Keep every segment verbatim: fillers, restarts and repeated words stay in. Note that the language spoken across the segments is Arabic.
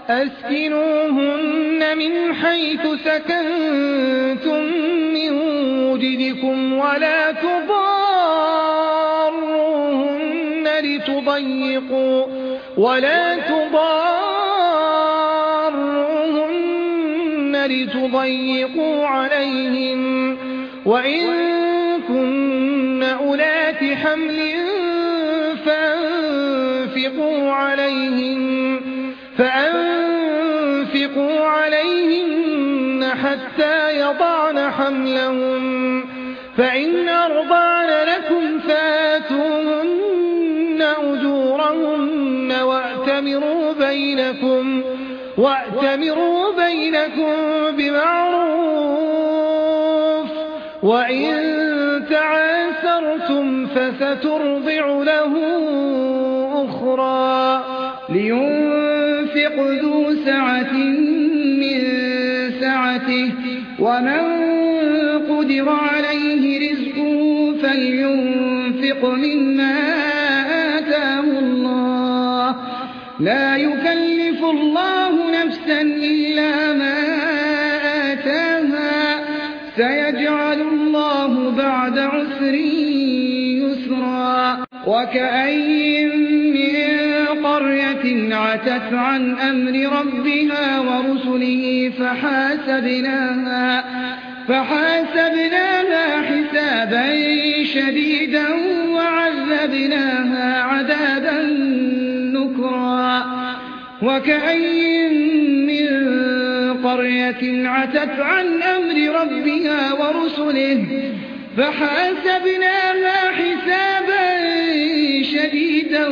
أسكنوهن من حيث سكنتم من وجدكم ولا تضاروهن لتضيقوا ولا تضاروهن لتضيقوا عليهن وإن كن أولات حمل فأنفقوا عليهن فأنفقوا عليهن حتى يضعن حملهن فإن أرضعن لكم فآتوهن أجورهن وأتمروا بينكم وأتمروا بينكم بمعروف وإن تعاسرتم فسترضع له أخرى لينفق ذو سعة من سعته ومن قدر عليه رزقه فلينفق مما آتاه الله لا يكلف الله نفسا إلا ما آتاها سيجعل الله بعد عسر يسرا وكأين من قرية عتت عن أمر ربها ورسله فحاسبناها فحاسبناها حسابا شديدا وعذبناها عذابا نكرا وكأين من قرية عتت عن أمر ربها ورسله فحاسبناها حسابا شديدا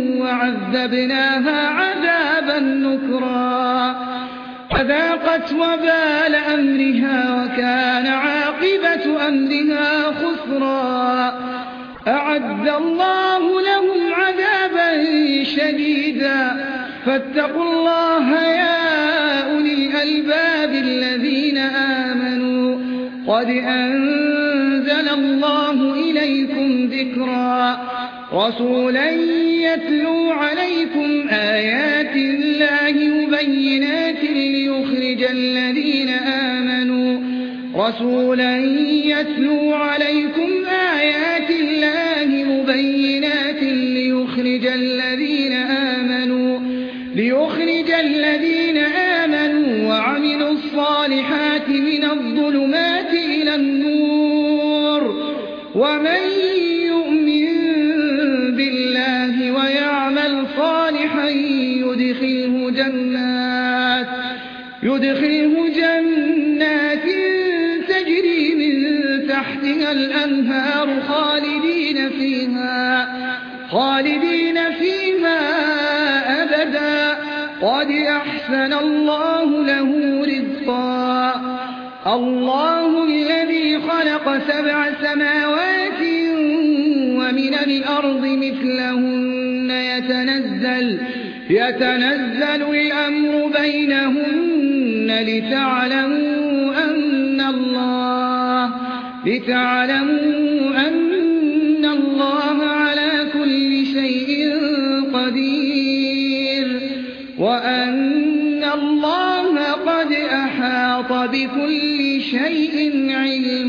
وعذبناها عذابا نكرا فذاقت وبال أمرها وكان عاقبة أمرها خسرا أعد الله لهم عذابا شديدا فاتقوا الله يا أولي الألباب الذين آمنوا قد أنزل الله إليكم ذكرا رسولا يتلو عليكم آيات الله مبينات ليخرج الذين آمنوا رسولا يتلو عليكم آيات الله مبينات ليخرج الذين آمنوا ليخرج الذين آمنوا وعملوا الصالحات من الظلمات إلى النور ومن يؤمن بالله ويعمل صالحا يدخله جنات يدخله جنات تجري من تحتها الأنهار خالدين فيها خالدين فيها أبدا قد أحسن الله له رزقا الله الذي خلق سبع سماوات ومن الأرض مثلهن يتنزل يتنزل الأمر بينهن لتعلموا أن الله لتعلموا أن الله على كل شيء قدير وأن الله قد أحاط بكل شيء علما